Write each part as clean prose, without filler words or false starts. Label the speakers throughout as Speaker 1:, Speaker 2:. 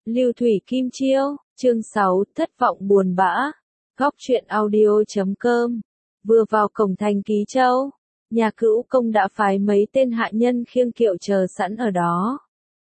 Speaker 1: Lưu Thủy Kim Chiêu, chương 6, thất vọng buồn bã. Góc truyện audio.com. Vừa vào cổng thành Ký Châu, nhà Cữu Công đã phái mấy tên hạ nhân khiêng kiệu chờ sẵn ở đó.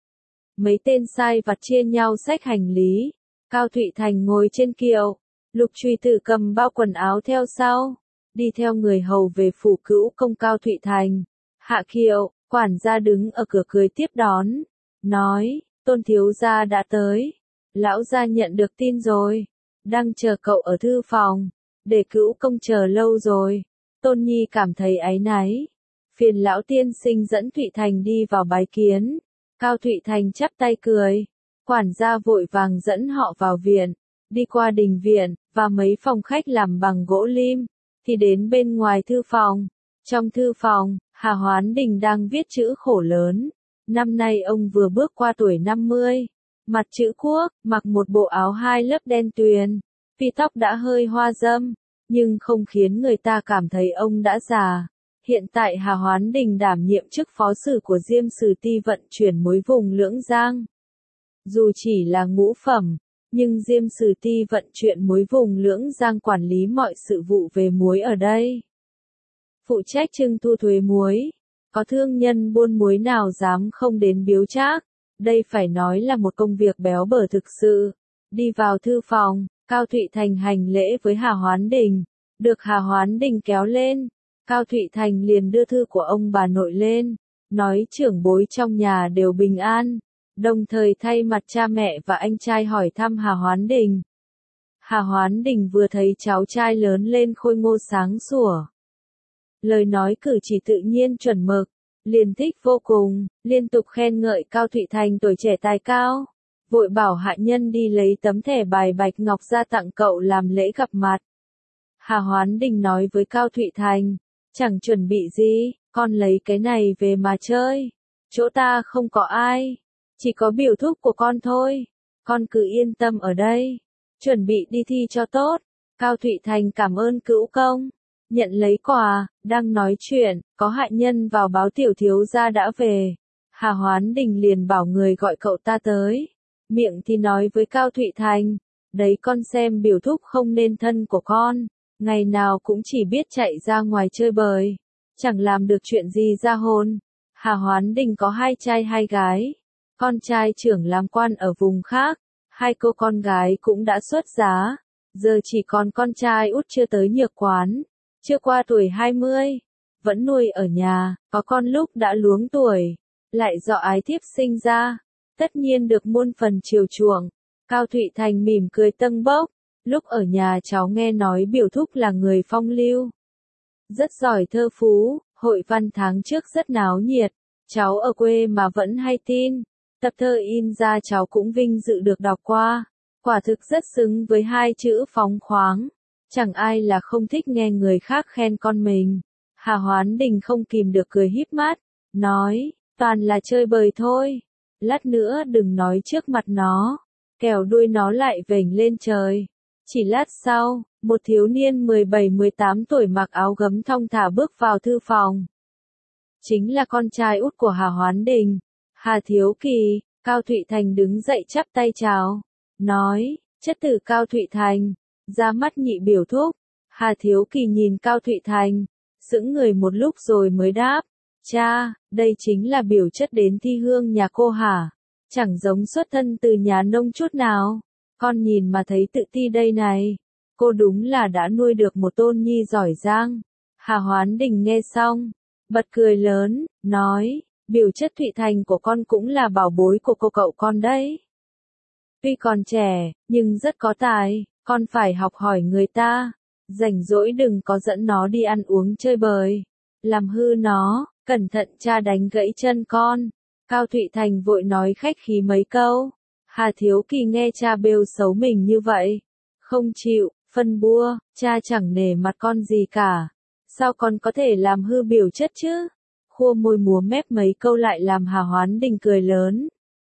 Speaker 1: Mấy tên sai vặt chia nhau xách hành lý, Cao Thụy Thành ngồi trên kiệu, Lục Truy Tử cầm bao quần áo theo sau, đi theo người hầu về phủ Cữu Công Cao Thụy Thành. Hạ kiệu, quản gia đứng ở cửa cười tiếp đón, nói: Tôn thiếu gia đã tới, lão gia nhận được tin rồi, đang chờ cậu ở thư phòng, để Cữu Công chờ lâu rồi. Tôn Nhi cảm thấy áy náy, phiền lão tiên sinh dẫn Thụy Thành đi vào bái kiến. Cao Thụy Thành chắp tay cười, quản gia vội vàng dẫn họ vào viện, đi qua đình viện, và mấy phòng khách làm bằng gỗ lim, thì đến bên ngoài thư phòng. Trong thư phòng, Hà Hoán Đình đang viết chữ khổ lớn. Năm nay ông vừa bước qua tuổi 50, mặt chữ quốc, mặc một bộ áo hai lớp đen tuyền, vì tóc đã hơi hoa râm, nhưng không khiến người ta cảm thấy ông đã già. Hiện tại Hà Hoán Đình đảm nhiệm chức phó sử của Diêm Sử Ty vận chuyển muối vùng Lưỡng Giang. Dù chỉ là ngũ phẩm, nhưng Diêm Sử Ty vận chuyển muối vùng Lưỡng Giang quản lý mọi sự vụ về muối ở đây. Phụ trách trưng thu thuế muối, có thương nhân buôn muối nào dám không đến biếu trác. Đây phải nói là một công việc béo bở thực sự. Đi vào thư phòng, Cao Thụy Thành hành lễ với Hà Hoán Đình, được Hà Hoán Đình kéo lên. Cao Thụy Thành liền đưa thư của ông bà nội lên, nói trưởng bối trong nhà đều bình an, đồng thời thay mặt cha mẹ và anh trai hỏi thăm Hà Hoán Đình. Hà Hoán Đình vừa thấy cháu trai lớn lên khôi ngô sáng sủa, lời nói cử chỉ tự nhiên chuẩn mực, liền thích vô cùng, liên tục khen ngợi Cao Thụy Thành tuổi trẻ tài cao, vội bảo hạ nhân đi lấy tấm thẻ bài bạch ngọc ra tặng cậu làm lễ gặp mặt. Hà Hoán Đình nói với Cao Thụy Thành, chẳng chuẩn bị gì, con lấy cái này về mà chơi, chỗ ta không có ai, chỉ có biểu thúc của con thôi, con cứ yên tâm ở đây, chuẩn bị đi thi cho tốt. Cao Thụy Thành cảm ơn Cữu Công, nhận lấy quà, đang nói chuyện, có hạ nhân vào báo tiểu thiếu gia đã về. Hà Hoán Đình liền bảo người gọi cậu ta tới, miệng thì nói với Cao Thụy Thành, đấy con xem biểu thúc không nên thân của con, ngày nào cũng chỉ biết chạy ra ngoài chơi bời, chẳng làm được chuyện gì ra hôn. Hà Hoán Đình có hai trai hai gái, con trai trưởng làm quan ở vùng khác, hai cô con gái cũng đã xuất giá, giờ chỉ còn con trai út chưa tới Nhược Quán, chưa qua tuổi 20, vẫn nuôi ở nhà, có con lúc đã luống tuổi, lại do ái thiếp sinh ra, tất nhiên được muôn phần chiều chuộng. Cao Thụy Thành mỉm cười tâng bốc, lúc ở nhà cháu nghe nói biểu thúc là người phong lưu, rất giỏi thơ phú, hội văn tháng trước rất náo nhiệt, cháu ở quê mà vẫn hay tin, tập thơ in ra cháu cũng vinh dự được đọc qua, quả thực rất xứng với hai chữ phóng khoáng. Chẳng ai là không thích nghe người khác khen con mình. Hà Hoán Đình không kìm được cười híp mắt, nói, toàn là chơi bời thôi, lát nữa đừng nói trước mặt nó, kẻo đuôi nó lại vểnh lên trời. Chỉ lát sau, một thiếu niên 17-18 tuổi mặc áo gấm thong thả bước vào thư phòng. Chính là con trai út của Hà Hoán Đình, Hà Thiếu Kỳ. Cao Thụy Thành đứng dậy chắp tay chào, nói, chất tử Cao Thụy Thành, ra mắt nhị biểu thúc. Hà Thiếu Kỳ nhìn Cao Thụy Thành, sững người một lúc rồi mới đáp, cha, đây chính là biểu chất đến thi hương nhà cô hả? Chẳng giống xuất thân từ nhà nông chút nào, con nhìn mà thấy tự ti đây này, cô đúng là đã nuôi được một tôn nhi giỏi giang. Hà Hoán Đình nghe xong, bật cười lớn, nói, biểu chất Thụy Thành của con cũng là bảo bối của cô cậu con đấy. Tuy còn trẻ, nhưng rất có tài, con phải học hỏi người ta, rảnh rỗi đừng có dẫn nó đi ăn uống chơi bời, làm hư nó, cẩn thận cha đánh gãy chân con. Cao Thụy Thành vội nói khách khí mấy câu. Hà Thiếu Kỳ nghe cha bêu xấu mình như vậy, không chịu, phân bua, cha chẳng nể mặt con gì cả, sao con có thể làm hư biểu chất chứ? Khua môi múa mép mấy câu lại làm Hà Hoán Đình cười lớn.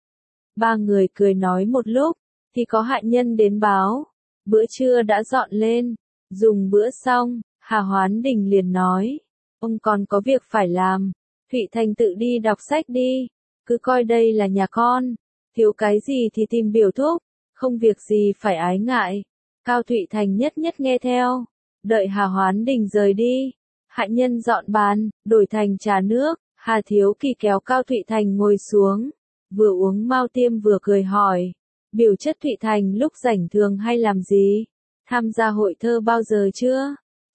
Speaker 1: Ba người cười nói một lúc, thì có hạ nhân đến báo, bữa trưa đã dọn lên. Dùng bữa xong, Hà Hoán Đình liền nói, ông còn có việc phải làm, Thụy Thành tự đi đọc sách đi, cứ coi đây là nhà con, thiếu cái gì thì tìm biểu thúc, không việc gì phải ái ngại. Cao Thụy Thành nhất nhất nghe theo, đợi Hà Hoán Đình rời đi, hạ nhân dọn bàn, đổi thành trà nước, Hà Thiếu Kỳ kéo Cao Thụy Thành ngồi xuống, vừa uống mao tiêm vừa cười hỏi, biểu chất Thụy Thành lúc rảnh thường hay làm gì? Tham gia hội thơ bao giờ chưa?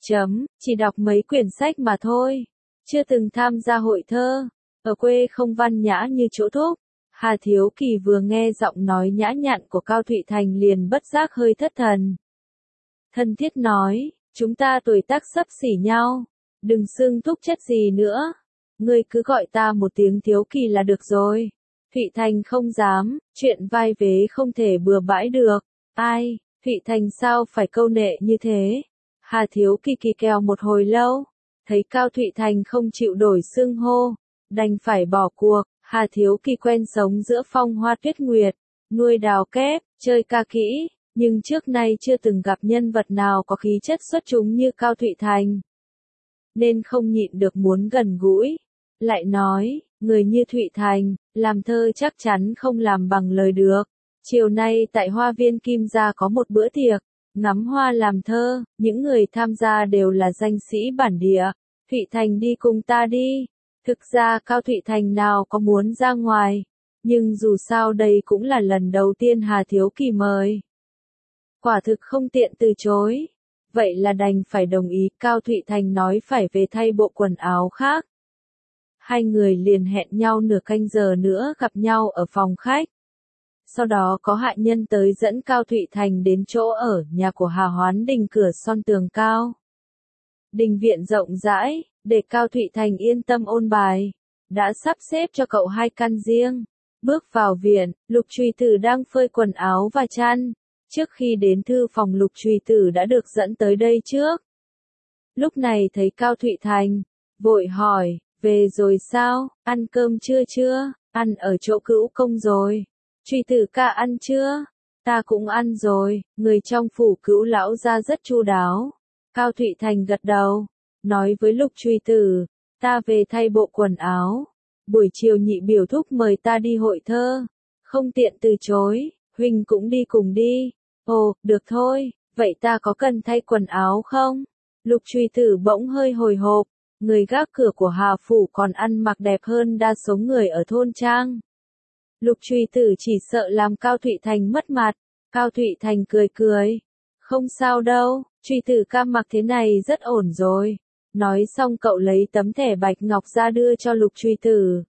Speaker 1: Chỉ đọc mấy quyển sách mà thôi, chưa từng tham gia hội thơ, ở quê không văn nhã như chỗ thúc. Hà Thiếu Kỳ vừa nghe giọng nói nhã nhặn của Cao Thụy Thành liền bất giác hơi thất thần. Thân thiết nói, chúng ta tuổi tác xấp xỉ nhau, đừng xưng thúc chất gì nữa, ngươi cứ gọi ta một tiếng Thiếu Kỳ là được rồi. Thụy Thành không dám, chuyện vai vế không thể bừa bãi được. Ai, Thụy Thành sao phải câu nệ như thế? Hà Thiếu Kỳ kỳ kèo một hồi lâu, thấy Cao Thụy Thành không chịu đổi xưng hô, đành phải bỏ cuộc. Hà Thiếu Kỳ quen sống giữa phong hoa tuyết nguyệt, nuôi đào kép, chơi ca kỹ, nhưng trước nay chưa từng gặp nhân vật nào có khí chất xuất chúng như Cao Thụy Thành. Nên không nhịn được muốn gần gũi. Lại nói, người như Thụy Thành, làm thơ chắc chắn không làm bằng lời được. Chiều nay tại Hoa viên Kim Gia có một bữa tiệc, ngắm hoa làm thơ, những người tham gia đều là danh sĩ bản địa. Thụy Thành đi cùng ta đi. Thực ra Cao Thụy Thành nào có muốn ra ngoài, nhưng dù sao đây cũng là lần đầu tiên Hà Thiếu Kỳ mời. Quả thực không tiện từ chối, vậy là đành phải đồng ý. Cao Thụy Thành nói phải về thay bộ quần áo khác. Hai người liền hẹn nhau nửa canh giờ nữa gặp nhau ở phòng khách. Sau đó có hạ nhân tới dẫn Cao Thụy Thành đến chỗ ở nhà của Hà Hoán Đình cửa son tường cao. Đình viện rộng rãi, để Cao Thụy Thành yên tâm ôn bài, đã sắp xếp cho cậu hai căn riêng. Bước vào viện, Lục Trùy Tử đang phơi quần áo và chăn. Trước khi đến thư phòng Lục Trùy Tử đã được dẫn tới đây trước. Lúc này thấy Cao Thụy Thành, vội hỏi, về rồi sao, ăn cơm chưa, ăn ở chỗ Cữu Công rồi. Trùy Tử ca ăn chưa? Ta cũng ăn rồi, người trong phủ Cữu lão gia rất chu đáo. Cao Thụy Thành gật đầu, nói với Lục Trùy Tử, ta về thay bộ quần áo. Buổi chiều nhị biểu thúc mời ta đi hội thơ, không tiện từ chối, huynh cũng đi cùng đi. Ồ, được thôi, vậy ta có cần thay quần áo không? Lục Trùy Tử bỗng hơi hồi hộp, người gác cửa của Hà phủ còn ăn mặc đẹp hơn đa số người ở thôn trang. Lục Trùy Tử chỉ sợ làm Cao Thụy Thành mất mặt. Cao Thụy Thành cười cười, không sao đâu, Trùy Tử ca mặc thế này rất ổn rồi. Nói xong cậu lấy tấm thẻ bạch ngọc ra đưa cho Lục Trùy Tử.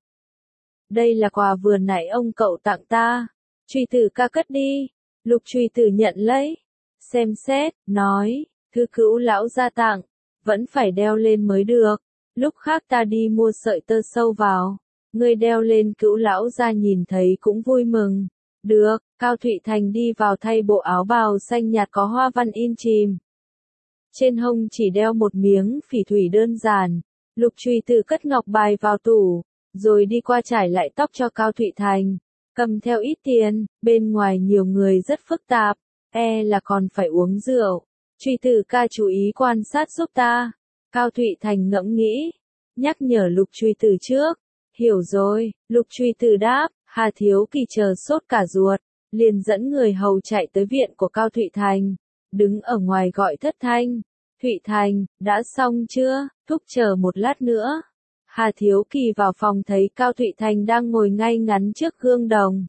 Speaker 1: Đây là quà vừa nãy ông cậu tặng ta. Trùy Tử ca cất đi. Lục Trùy Tử nhận lấy, xem xét, nói, thứ Cữu lão gia tặng, vẫn phải đeo lên mới được. Lúc khác ta đi mua sợi tơ sâu vào, ngươi đeo lên Cữu lão gia nhìn thấy cũng vui mừng. Được, Cao Thụy Thành đi vào thay bộ áo bào xanh nhạt có hoa văn in chìm. Trên hông chỉ đeo một miếng phỉ thủy đơn giản. Lục Trùy Tử cất ngọc bài vào tủ, rồi đi qua trải lại tóc cho Cao Thụy Thành. Cầm theo ít tiền, bên ngoài nhiều người rất phức tạp, là còn phải uống rượu. Trùy Tử ca chú ý quan sát giúp ta. Cao Thụy Thành ngẫm nghĩ, nhắc nhở Lục Trùy Tử trước. Hiểu rồi, Lục Trùy Tử đáp. Hà Thiếu Kỳ chờ sốt cả ruột, liền dẫn người hầu chạy tới viện của Cao Thụy Thành, đứng ở ngoài gọi thất thanh. Thụy Thành, đã xong chưa? Thúc chờ một lát nữa. Hà Thiếu Kỳ vào phòng thấy Cao Thụy Thành đang ngồi ngay ngắn trước gương đồng.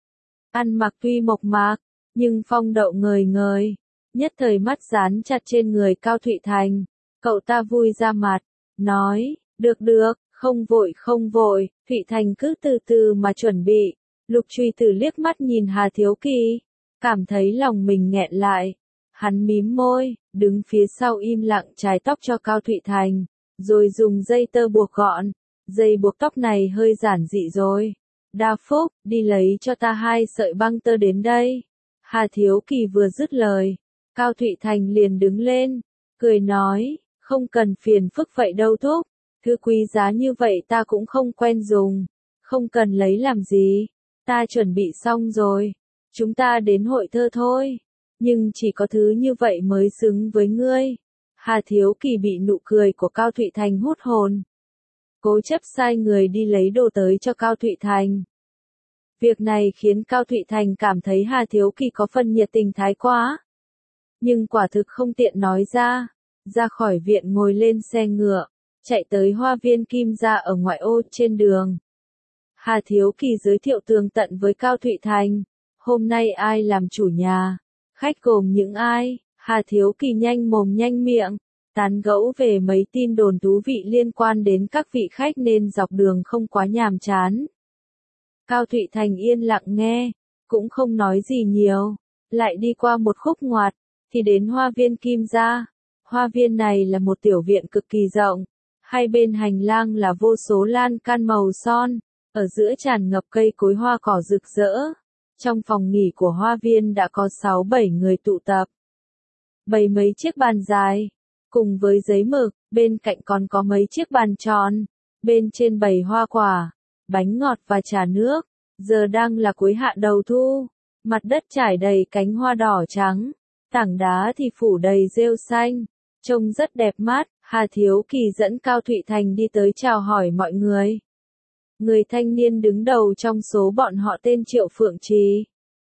Speaker 1: Ăn mặc tuy mộc mạc, nhưng phong độ ngời ngời, nhất thời mắt dán chặt trên người Cao Thụy Thành. Cậu ta vui ra mặt, nói, được, không vội, Thụy Thành cứ từ từ mà chuẩn bị. Lục Trùy Tử liếc mắt nhìn Hà Thiếu Kỳ, cảm thấy lòng mình nghẹn lại. Hắn mím môi, đứng phía sau im lặng chải tóc cho Cao Thụy Thành, rồi dùng dây tơ buộc gọn. Dây buộc tóc này hơi giản dị rồi. Đa Phúc, đi lấy cho ta 2 sợi băng tơ đến đây. Hà Thiếu Kỳ vừa dứt lời, Cao Thụy Thành liền đứng lên, cười nói, không cần phiền phức vậy đâu thúc. Thứ quý giá như vậy ta cũng không quen dùng, không cần lấy làm gì, ta chuẩn bị xong rồi, chúng ta đến hội thơ thôi, nhưng chỉ có thứ như vậy mới xứng với ngươi. Hà Thiếu Kỳ bị nụ cười của Cao Thụy Thành hút hồn, cố chấp sai người đi lấy đồ tới cho Cao Thụy Thành. Việc này khiến Cao Thụy Thành cảm thấy Hà Thiếu Kỳ có phần nhiệt tình thái quá. Nhưng quả thực không tiện nói ra. Ra khỏi viện ngồi lên xe ngựa, chạy tới hoa viên Kim Gia ở ngoại ô trên đường. Hà Thiếu Kỳ giới thiệu tường tận với Cao Thụy Thành. Hôm nay ai làm chủ nhà? Khách gồm những ai? Hà Thiếu Kỳ nhanh mồm nhanh miệng, tán gẫu về mấy tin đồn thú vị liên quan đến các vị khách nên dọc đường không quá nhàm chán. Cao Thụy Thành yên lặng nghe, cũng không nói gì nhiều. Lại đi qua một khúc ngoặt, thì đến hoa viên Kim Gia. Hoa viên này là một tiểu viện cực kỳ rộng. Hai bên hành lang là vô số lan can màu son, ở giữa tràn ngập cây cối hoa cỏ rực rỡ. Trong phòng nghỉ của hoa viên đã có 6-7 người tụ tập. Bày mấy chiếc bàn dài, cùng với giấy mực, bên cạnh còn có mấy chiếc bàn tròn. Bên trên bày hoa quả, bánh ngọt và trà nước. Giờ đang là cuối hạ đầu thu, mặt đất trải đầy cánh hoa đỏ trắng, tảng đá thì phủ đầy rêu xanh, trông rất đẹp mắt. Hà Thiếu Kỳ dẫn Cao Thụy Thành đi tới chào hỏi mọi người. Người thanh niên đứng đầu trong số bọn họ tên Triệu Phượng Trì,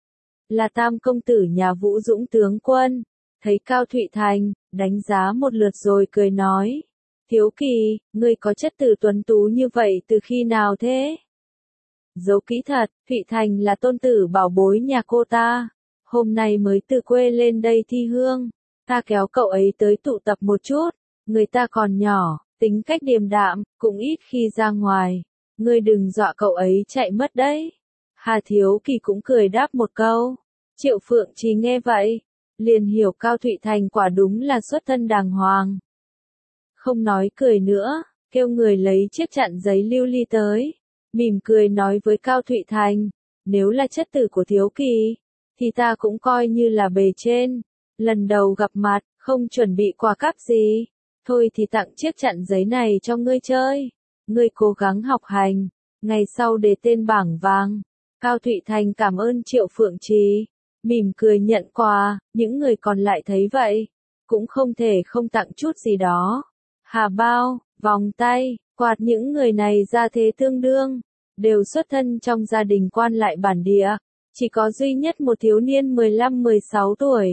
Speaker 1: là tam công tử nhà Vũ Dũng tướng quân. Thấy Cao Thụy Thành, đánh giá một lượt rồi cười nói: Thiếu Kỳ, ngươi có chất tử tuấn tú như vậy từ khi nào thế? Giấu kỹ thật, Thụy Thành là tôn tử bảo bối nhà cô ta. Hôm nay mới từ quê lên đây thi hương. Ta kéo cậu ấy tới tụ tập một chút. Người ta còn nhỏ, tính cách điềm đạm, cũng ít khi ra ngoài. Ngươi đừng dọa cậu ấy chạy mất đấy. Hà Thiếu Kỳ cũng cười đáp một câu. Triệu Phượng Trì nghe vậy, liền hiểu Cao Thụy Thành quả đúng là xuất thân đàng hoàng. Không nói cười nữa, kêu người lấy chiếc chặn giấy lưu ly tới. Mỉm cười nói với Cao Thụy Thành, nếu là chất tử của Thiếu Kỳ, thì ta cũng coi như là bề trên. Lần đầu gặp mặt, không chuẩn bị quà cáp gì. Thôi thì tặng chiếc chặn giấy này cho ngươi chơi. Ngươi cố gắng học hành, ngày sau đề tên bảng vàng. Cao Thụy Thành cảm ơn Triệu Phượng Trì, mỉm cười nhận quà. Những người còn lại thấy vậy, cũng không thể không tặng chút gì đó. Hà bao, vòng tay, quạt, những người này gia thế tương đương, đều xuất thân trong gia đình quan lại bản địa. Chỉ có duy nhất một thiếu niên 15-16 tuổi.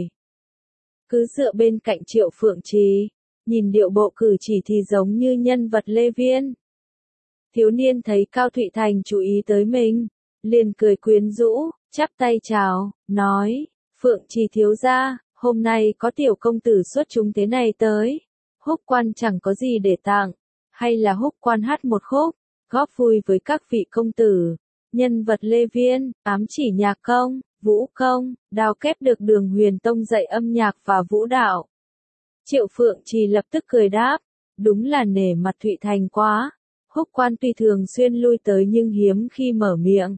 Speaker 1: Cứ dựa bên cạnh Triệu Phượng Trì, nhìn điệu bộ cử chỉ thì giống như nhân vật Lê Viên. Thiếu niên thấy Cao Thụy Thành chú ý tới mình, liền cười quyến rũ, chắp tay chào, nói: Phượng Trì thiếu gia, hôm nay có tiểu công tử xuất chúng thế này tới. Húc quan chẳng có gì để tặng, hay là Húc quan hát một khúc, góp vui với các vị công tử. Nhân vật Lê Viên, ám chỉ nhạc công, vũ công, đào kép được Đường Huyền Tông dạy âm nhạc và vũ đạo. Triệu Phượng Trì lập tức cười đáp, đúng là nể mặt Thụy Thành quá. Húc quan tuy thường xuyên lui tới nhưng hiếm khi mở miệng.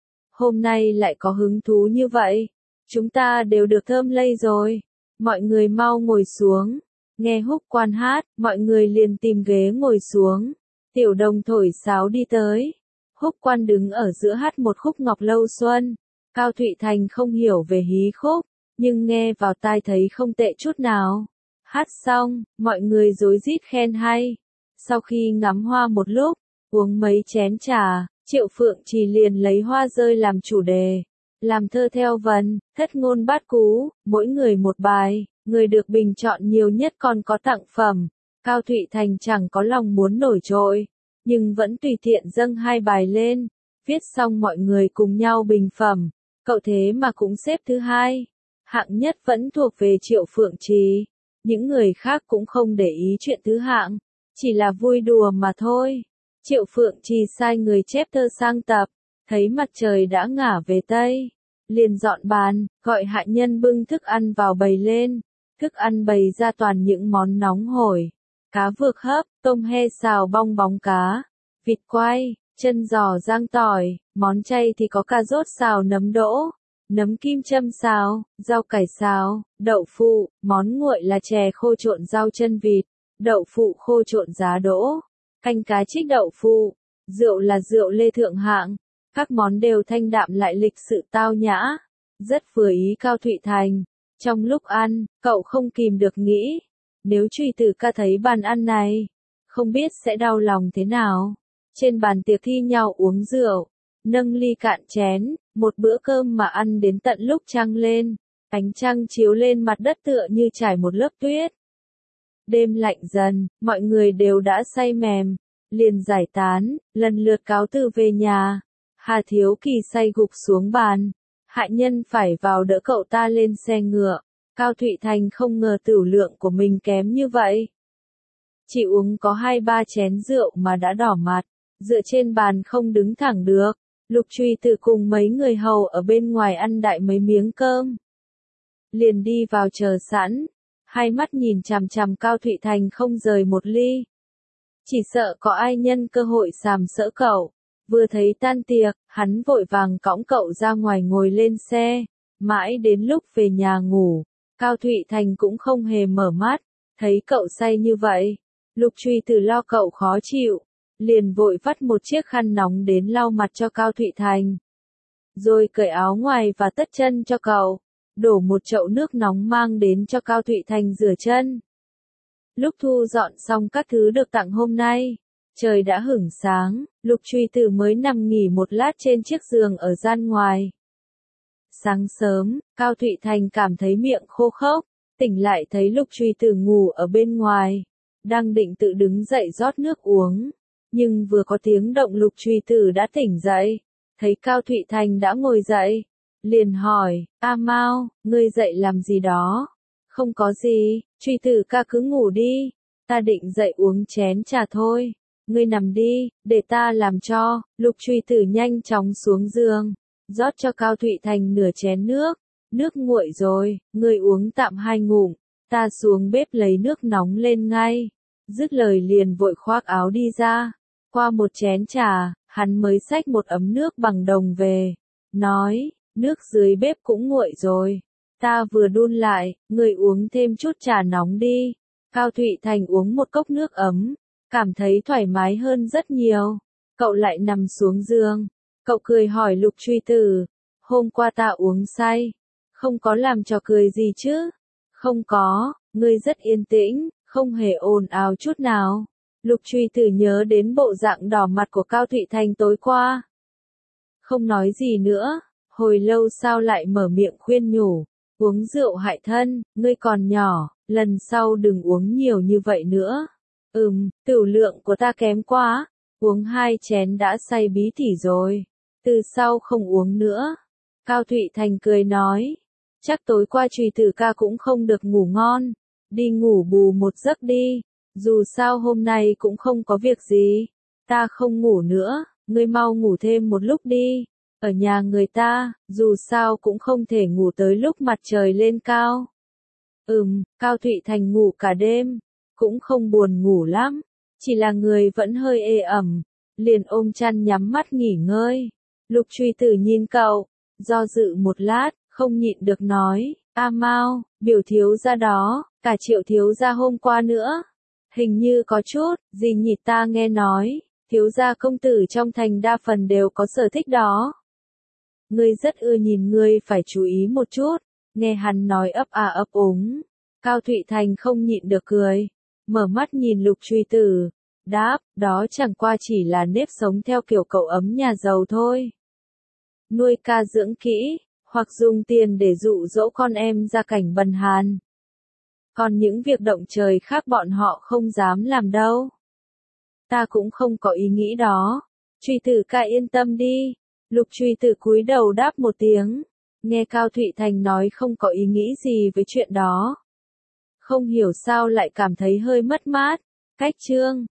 Speaker 1: Hôm nay lại có hứng thú như vậy, chúng ta đều được thơm lây rồi. Mọi người mau ngồi xuống. Nghe Húc quan hát, mọi người liền tìm ghế ngồi xuống. Tiểu Đồng thổi sáo đi tới. Húc quan đứng ở giữa hát một khúc Ngọc Lâu Xuân. Cao Thụy Thành không hiểu về hí khúc, nhưng nghe vào tai thấy không tệ chút nào. Hát xong, mọi người rối rít khen hay. Sau khi ngắm hoa một lúc, uống mấy chén trà, Triệu Phượng Trì liền lấy hoa rơi làm chủ đề. Làm thơ theo vần, thất ngôn bát cú, mỗi người một bài. Người được bình chọn nhiều nhất còn có tặng phẩm. Cao Thụy Thành chẳng có lòng muốn nổi trội, nhưng vẫn tùy tiện dâng 2 bài lên. Viết xong mọi người cùng nhau bình phẩm. Cậu thế mà cũng xếp thứ 2. Hạng nhất vẫn thuộc về Triệu Phượng Trì. Những người khác cũng không để ý chuyện thứ hạng, chỉ là vui đùa mà thôi. Triệu Phượng Trì sai người chép thơ sang tập, thấy mặt trời đã ngả về Tây, liền dọn bàn, gọi hạ nhân bưng thức ăn vào bày lên. Thức ăn bày ra toàn những món nóng hổi, cá vược hấp, tôm he xào bong bóng cá, vịt quay, chân giò rang tỏi. Món chay thì có cà rốt xào nấm đỗ, nấm kim châm xào, rau cải xào, đậu phụ. Món nguội là chè khô trộn rau chân vịt, đậu phụ khô trộn giá đỗ, canh cá trích đậu phụ. Rượu là rượu Lê thượng hạng. Các món đều thanh đạm lại lịch sự tao nhã, rất vừa ý Cao Thụy Thành. Trong lúc ăn, cậu không kìm được nghĩ, nếu Trùy Tử ca thấy bàn ăn này, không biết sẽ đau lòng thế nào. Trên bàn tiệc thi nhau uống rượu, nâng ly cạn chén, một bữa cơm mà ăn đến tận lúc trăng lên, ánh trăng chiếu lên mặt đất tựa như trải một lớp tuyết. Đêm lạnh dần, mọi người đều đã say mềm, liền giải tán, lần lượt cáo từ về nhà. Hà Thiếu Kỳ say gục xuống bàn, hạ nhân phải vào đỡ cậu ta lên xe ngựa. Cao Thụy Thành không ngờ tửu lượng của mình kém như vậy. Chỉ uống có 2-3 chén rượu mà đã đỏ mặt, dựa trên bàn không đứng thẳng được. Lục Truy Tử cùng mấy người hầu ở bên ngoài ăn đại mấy miếng cơm. Liền đi vào chờ sẵn, hai mắt nhìn chằm chằm Cao Thụy Thành không rời một ly. Chỉ sợ có ai nhân cơ hội sàm sỡ cậu. Vừa thấy tan tiệc, hắn vội vàng cõng cậu ra ngoài ngồi lên xe. Mãi đến lúc về nhà ngủ, Cao Thụy Thành cũng không hề mở mắt. Thấy cậu say như vậy, Lục Truy Tử lo cậu khó chịu, liền vội vắt một chiếc khăn nóng đến lau mặt cho Cao Thụy Thành. Rồi cởi áo ngoài và tất chân cho cậu, đổ một chậu nước nóng mang đến cho Cao Thụy Thành rửa chân. Lúc thu dọn xong các thứ được tặng hôm nay, trời đã hửng sáng, Lục Truy Tử mới nằm nghỉ một lát trên chiếc giường ở gian ngoài. Sáng sớm, Cao Thụy Thành cảm thấy miệng khô khốc, tỉnh lại thấy Lục Truy Tử ngủ ở bên ngoài, đang định tự đứng dậy rót nước uống, nhưng vừa có tiếng động Lục Truy Tử đã tỉnh dậy, thấy Cao Thụy Thành đã ngồi dậy, liền hỏi, A Mao, ngươi dậy làm gì đó? Không có gì, Truy Tử ca cứ ngủ đi, ta định dậy uống chén trà thôi, ngươi nằm đi, để ta làm cho. Lục Truy Tử nhanh chóng xuống giường, rót cho Cao Thụy Thành nửa chén nước, nước nguội rồi, ngươi uống tạm 2 ngụm, ta xuống bếp lấy nước nóng lên ngay. Dứt lời liền vội khoác áo đi ra, qua một chén trà, hắn mới xách một ấm nước bằng đồng về, nói, nước dưới bếp cũng nguội rồi, ta vừa đun lại, ngươi uống thêm chút trà nóng đi. Cao Thụy Thành uống một cốc nước ấm, cảm thấy thoải mái hơn rất nhiều. Cậu lại nằm xuống giường, cậu cười hỏi Lục Truy Tử, hôm qua ta uống say, không có làm trò cười gì chứ? Không có, ngươi rất yên tĩnh, không hề ồn ào chút nào. Lục Truy Tử nhớ đến bộ dạng đỏ mặt của Cao Thụy Thành tối qua. Không nói gì nữa, hồi lâu sau lại mở miệng khuyên nhủ, uống rượu hại thân, ngươi còn nhỏ, lần sau đừng uống nhiều như vậy nữa. Tửu lượng của ta kém quá, uống 2 chén đã say bí tỉ rồi, từ sau không uống nữa. Cao Thụy Thành cười nói, chắc tối qua Truy Tử ca cũng không được ngủ ngon, đi ngủ bù một giấc đi, dù sao hôm nay cũng không có việc gì, ta không ngủ nữa, ngươi mau ngủ thêm một lúc đi, ở nhà người ta, dù sao cũng không thể ngủ tới lúc mặt trời lên cao. Cao Thụy Thành ngủ cả đêm, cũng không buồn ngủ lắm, chỉ là người vẫn hơi ê ẩm, liền ôm chăn nhắm mắt nghỉ ngơi. Lục Truy Tử nhìn cậu, do dự một lát, không nhịn được nói, A Mao, biểu thiếu gia đó, cả Triệu thiếu gia hôm qua nữa, hình như có chút, gì nhỉ, ta nghe nói, thiếu gia công tử trong thành đa phần đều có sở thích đó. Ngươi rất ưa nhìn, ngươi phải chú ý một chút. Nghe hắn nói ấp à ấp úng, Cao Thụy Thành không nhịn được cười, mở mắt nhìn Lục Truy Tử, đáp, đó chẳng qua chỉ là nếp sống theo kiểu cậu ấm nhà giàu thôi. Nuôi ca dưỡng kỹ, hoặc dùng tiền để dụ dỗ con em ra cảnh bần hàn. Còn những việc động trời khác bọn họ không dám làm đâu. Ta cũng không có ý nghĩ đó. Truy Tử ca yên tâm đi. Lục Truy Tử cúi đầu đáp một tiếng. Nghe Cao Thụy Thành nói không có ý nghĩ gì với chuyện đó. Không hiểu sao lại cảm thấy hơi mất mát. Cách chương